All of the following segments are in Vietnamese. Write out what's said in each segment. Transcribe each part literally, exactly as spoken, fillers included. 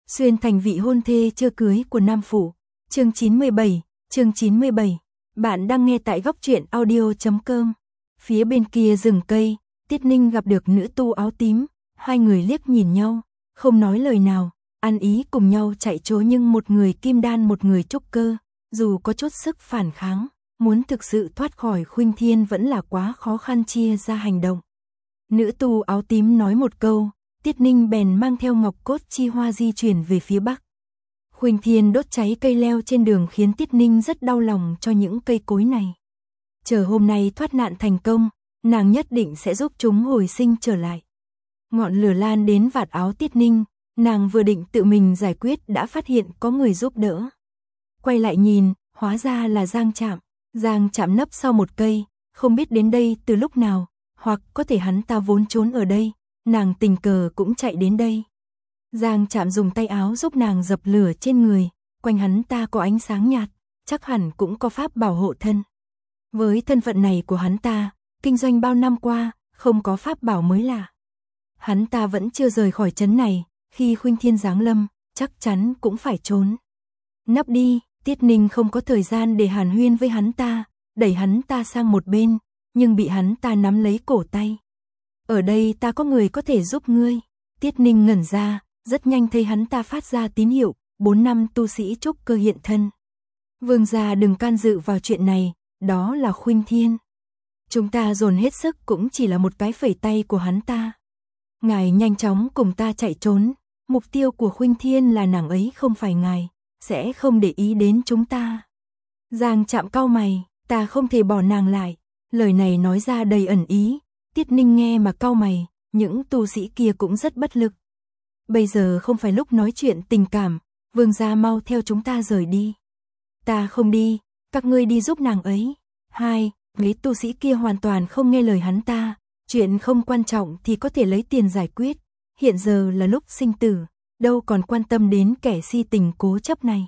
Xuyên thành vị hôn thê chưa cưới của Nam Phủ. Chương chín mươi bảy, chương chín mươi bảy. Bạn đang nghe tại góc truyện audio chấm com. Phía bên kia rừng cây, Tiết Ninh gặp được nữ tu áo tím, hai người liếc nhìn nhau, không nói lời nào, ăn ý cùng nhau chạy trốn, nhưng một người kim đan một người trúc cơ, dù có chút sức phản kháng, muốn thực sự thoát khỏi Khuynh Thiên vẫn là quá khó khăn, chia ra hành động. Nữ tu áo tím nói một câu, Tiết Ninh bèn mang theo ngọc cốt chi hoa di chuyển về phía bắc. Khuynh Thiên đốt cháy cây leo trên đường khiến Tiết Ninh rất đau lòng cho những cây cối này. Chờ hôm nay thoát nạn thành công, nàng nhất định sẽ giúp chúng hồi sinh trở lại. Ngọn lửa lan đến vạt áo Tiết Ninh, nàng vừa định tự mình giải quyết đã phát hiện có người giúp đỡ. Quay lại nhìn, hóa ra là Giang Trạm. Giang Trạm nấp sau một cây, không biết đến đây từ lúc nào, hoặc có thể hắn ta vốn trốn ở đây, nàng tình cờ cũng chạy đến đây. Giang Trạm dùng tay áo giúp nàng dập lửa trên người, quanh hắn ta có ánh sáng nhạt, chắc hẳn cũng có pháp bảo hộ thân. Với thân phận này của hắn ta, kinh doanh bao năm qua, không có pháp bảo mới lạ. Hắn ta vẫn chưa rời khỏi trấn này, khi Khuynh Thiên giáng lâm, chắc chắn cũng phải trốn. Nấp đi, Tiết Ninh không có thời gian để hàn huyên với hắn ta, đẩy hắn ta sang một bên, nhưng bị hắn ta nắm lấy cổ tay. Ở đây ta có người có thể giúp ngươi. Tiết Ninh ngẩn ra, rất nhanh thấy hắn ta phát ra tín hiệu, bốn năm tu sĩ trúc cơ hiện thân. Vương gia đừng can dự vào chuyện này, đó là Khuynh Thiên. Chúng ta dồn hết sức cũng chỉ là một cái phẩy tay của hắn ta. Ngài nhanh chóng cùng ta chạy trốn, mục tiêu của Khuynh Thiên là nàng ấy không phải ngài, sẽ không để ý đến chúng ta. Giang Trạm cau mày, ta không thể bỏ nàng lại. Lời này nói ra đầy ẩn ý, Tiết Ninh nghe mà cau mày, những tu sĩ kia cũng rất bất lực. Bây giờ không phải lúc nói chuyện tình cảm, vương gia mau theo chúng ta rời đi. Ta không đi, các ngươi đi giúp nàng ấy. Hai, mấy tu sĩ kia hoàn toàn không nghe lời hắn ta, chuyện không quan trọng thì có thể lấy tiền giải quyết, hiện giờ là lúc sinh tử, đâu còn quan tâm đến kẻ si tình cố chấp này.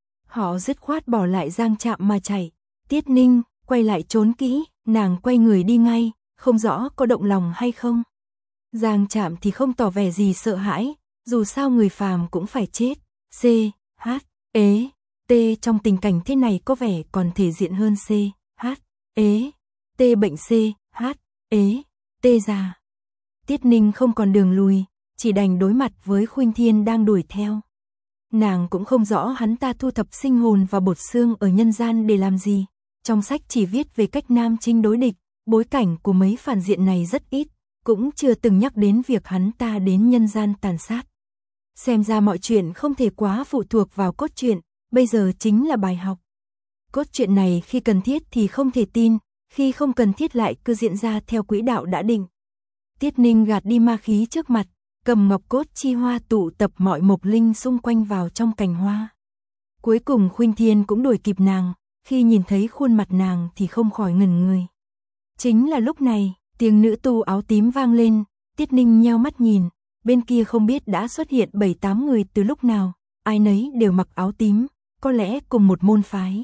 Họ dứt khoát bỏ lại Giang Trạm mà chạy. Tiết Ninh quay lại trốn kỹ, nàng quay người đi ngay, không rõ có động lòng hay không. Giang Trạm thì không tỏ vẻ gì sợ hãi, dù sao người phàm cũng phải chết. C, H, ế, T trong tình cảnh thế này có vẻ còn thể diện hơn C, H, ế, T bệnh C, H, ế, T già. Tiết Ninh không còn đường lùi, chỉ đành đối mặt với Khuynh Thiên đang đuổi theo. Nàng cũng không rõ hắn ta thu thập sinh hồn và bột xương ở nhân gian để làm gì. Trong sách chỉ viết về cách nam chinh đối địch, bối cảnh của mấy phản diện này rất ít, cũng chưa từng nhắc đến việc hắn ta đến nhân gian tàn sát. Xem ra mọi chuyện không thể quá phụ thuộc vào cốt truyện, bây giờ chính là bài học. Cốt truyện này khi cần thiết thì không thể tin, khi không cần thiết lại cứ diễn ra theo quỹ đạo đã định. Tiết Ninh gạt đi ma khí trước mặt, cầm ngọc cốt chi hoa tụ tập mọi mộc linh xung quanh vào trong cành hoa. Cuối cùng Khuynh Thiên cũng đuổi kịp nàng, khi nhìn thấy khuôn mặt nàng thì không khỏi ngẩn người. Chính là lúc này, tiếng nữ tu áo tím vang lên, Tiết Ninh nheo mắt nhìn, bên kia không biết đã xuất hiện bảy tám người từ lúc nào, ai nấy đều mặc áo tím, có lẽ cùng một môn phái.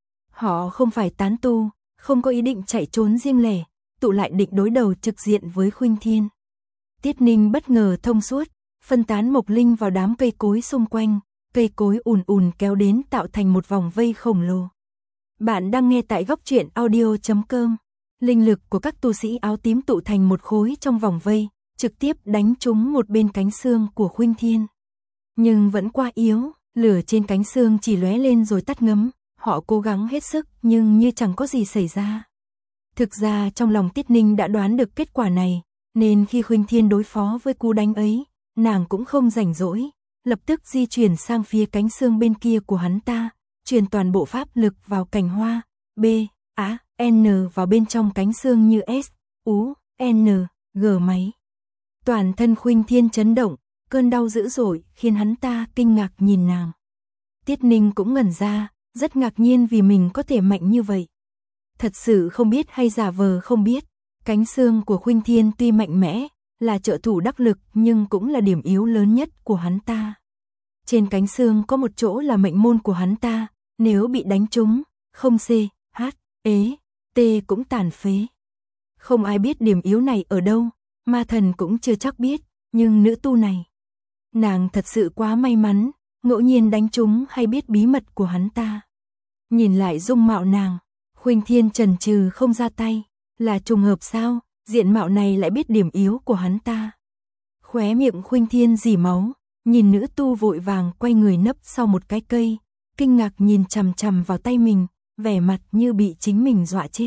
Họ không phải tán tu, không có ý định chạy trốn riêng lẻ, tụ lại định đối đầu trực diện với Khuynh Thiên. Tiết Ninh bất ngờ thông suốt, phân tán mộc linh vào đám cây cối xung quanh, cây cối ùn ùn kéo đến tạo thành một vòng vây khổng lồ. Bạn đang nghe tại góc truyện audio chấm com. Linh lực của các tu sĩ áo tím tụ thành một khối trong vòng vây, trực tiếp đánh trúng một bên cánh xương của Khuynh Thiên. Nhưng vẫn quá yếu, lửa trên cánh xương chỉ lóe lên rồi tắt ngấm, họ cố gắng hết sức nhưng như chẳng có gì xảy ra. Thực ra trong lòng Tiết Ninh đã đoán được kết quả này, nên khi Khuynh Thiên đối phó với cú đánh ấy, nàng cũng không rảnh rỗi, lập tức di chuyển sang phía cánh xương bên kia của hắn ta, truyền toàn bộ pháp lực vào cành hoa, B, A, N vào bên trong cánh xương như S, U, N, G máy. Toàn thân Khuynh Thiên chấn động, cơn đau dữ dội khiến hắn ta kinh ngạc nhìn nàng. Tiết Ninh cũng ngẩn ra, rất ngạc nhiên vì mình có thể mạnh như vậy. Thật sự không biết hay giả vờ không biết, cánh xương của Khuynh Thiên tuy mạnh mẽ, là trợ thủ đắc lực nhưng cũng là điểm yếu lớn nhất của hắn ta. Trên cánh xương có một chỗ là mệnh môn của hắn ta, nếu bị đánh trúng, không C, H, ế, T cũng tàn phế. Không ai biết điểm yếu này ở đâu, ma thần cũng chưa chắc biết, nhưng nữ tu này. Nàng thật sự quá may mắn, ngẫu nhiên đánh trúng hay biết bí mật của hắn ta. Nhìn lại dung mạo nàng, Khuynh Thiên chần chừ không ra tay, là trùng hợp sao, diện mạo này lại biết điểm yếu của hắn ta. Khóe miệng Khuynh Thiên rỉ máu, nhìn nữ tu vội vàng quay người nấp sau một cái cây, kinh ngạc nhìn chằm chằm vào tay mình, vẻ mặt như bị chính mình dọa chết.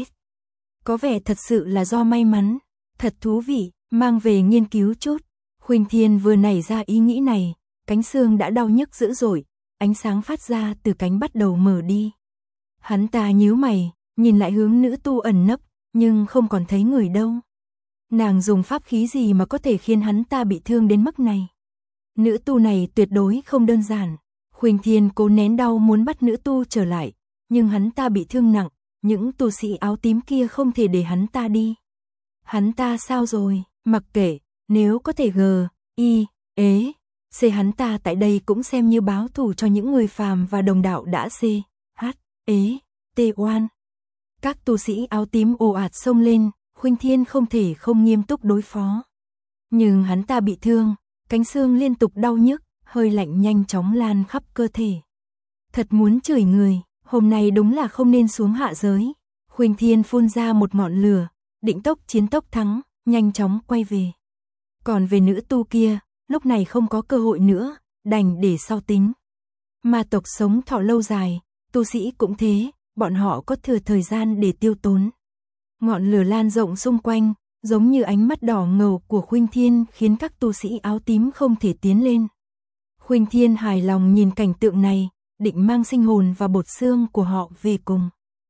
Có vẻ thật sự là do may mắn, thật thú vị, mang về nghiên cứu chút. Khuynh Thiên vừa nảy ra ý nghĩ này, cánh xương đã đau nhức dữ dội, ánh sáng phát ra từ cánh bắt đầu mở đi. Hắn ta nhíu mày, nhìn lại hướng nữ tu ẩn nấp, nhưng không còn thấy người đâu. Nàng dùng pháp khí gì mà có thể khiến hắn ta bị thương đến mức này? Nữ tu này tuyệt đối không đơn giản. Khuynh Thiên cố nén đau muốn bắt nữ tu trở lại, nhưng hắn ta bị thương nặng, những tu sĩ áo tím kia không thể để hắn ta đi. Hắn ta sao rồi? Mặc kệ, nếu có thể gờ, y, ế, xê hắn ta tại đây cũng xem như báo thù cho những người phàm và đồng đạo đã xê, hát, ế, tê oan. Các tu sĩ áo tím ồ ạt xông lên, Khuynh Thiên không thể không nghiêm túc đối phó. Nhưng hắn ta bị thương, cánh xương liên tục đau nhức, hơi lạnh nhanh chóng lan khắp cơ thể. Thật muốn chửi người, hôm nay đúng là không nên xuống hạ giới. Khuynh Thiên phun ra một ngọn lửa, định tốc chiến tốc thắng, nhanh chóng quay về. Còn về nữ tu kia, lúc này không có cơ hội nữa, đành để sau tính. Ma tộc sống thọ lâu dài, tu sĩ cũng thế, bọn họ có thừa thời gian để tiêu tốn. Ngọn lửa lan rộng xung quanh, giống như ánh mắt đỏ ngầu của Khuynh Thiên khiến các tu sĩ áo tím không thể tiến lên. Khuynh Thiên hài lòng nhìn cảnh tượng này, định mang sinh hồn và bột xương của họ về cùng.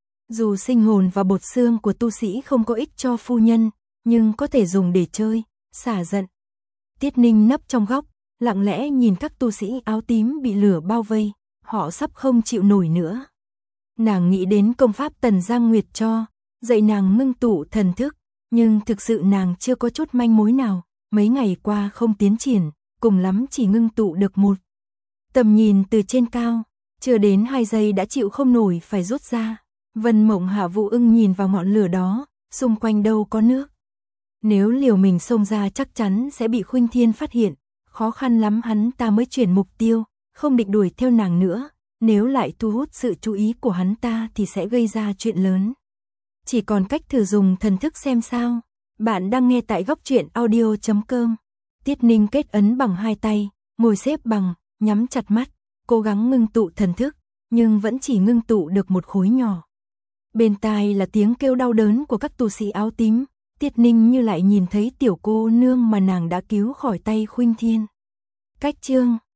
Dù sinh hồn và bột xương của tu sĩ không có ích cho phu nhân, nhưng có thể dùng để chơi, xả giận. Tiết Ninh nấp trong góc, lặng lẽ nhìn các tu sĩ áo tím bị lửa bao vây, họ sắp không chịu nổi nữa. Nàng nghĩ đến công pháp Tần Giang Nguyệt cho, dạy nàng ngưng tụ thần thức, nhưng thực sự nàng chưa có chút manh mối nào, mấy ngày qua không tiến triển, cùng lắm chỉ ngưng tụ được một. Tầm nhìn từ trên cao, chưa đến hai giây đã chịu không nổi phải rút ra. Vân Mộng Hạ Vũ Ưng nhìn vào ngọn lửa đó, xung quanh đâu có nước. Nếu liều mình xông ra chắc chắn sẽ bị Khuynh Thiên phát hiện, khó khăn lắm hắn ta mới chuyển mục tiêu, không định đuổi theo nàng nữa, nếu lại thu hút sự chú ý của hắn ta thì sẽ gây ra chuyện lớn. Chỉ còn cách thử dùng thần thức xem sao. Bạn đang nghe tại góc truyện audio chấm com. Tiết Ninh kết ấn bằng hai tay, ngồi xếp bằng, nhắm chặt mắt, cố gắng ngưng tụ thần thức, nhưng vẫn chỉ ngưng tụ được một khối nhỏ. Bên tai là tiếng kêu đau đớn của các tu sĩ áo tím, Tiết Ninh như lại nhìn thấy tiểu cô nương mà nàng đã cứu khỏi tay Khuynh Thiên. Cách chương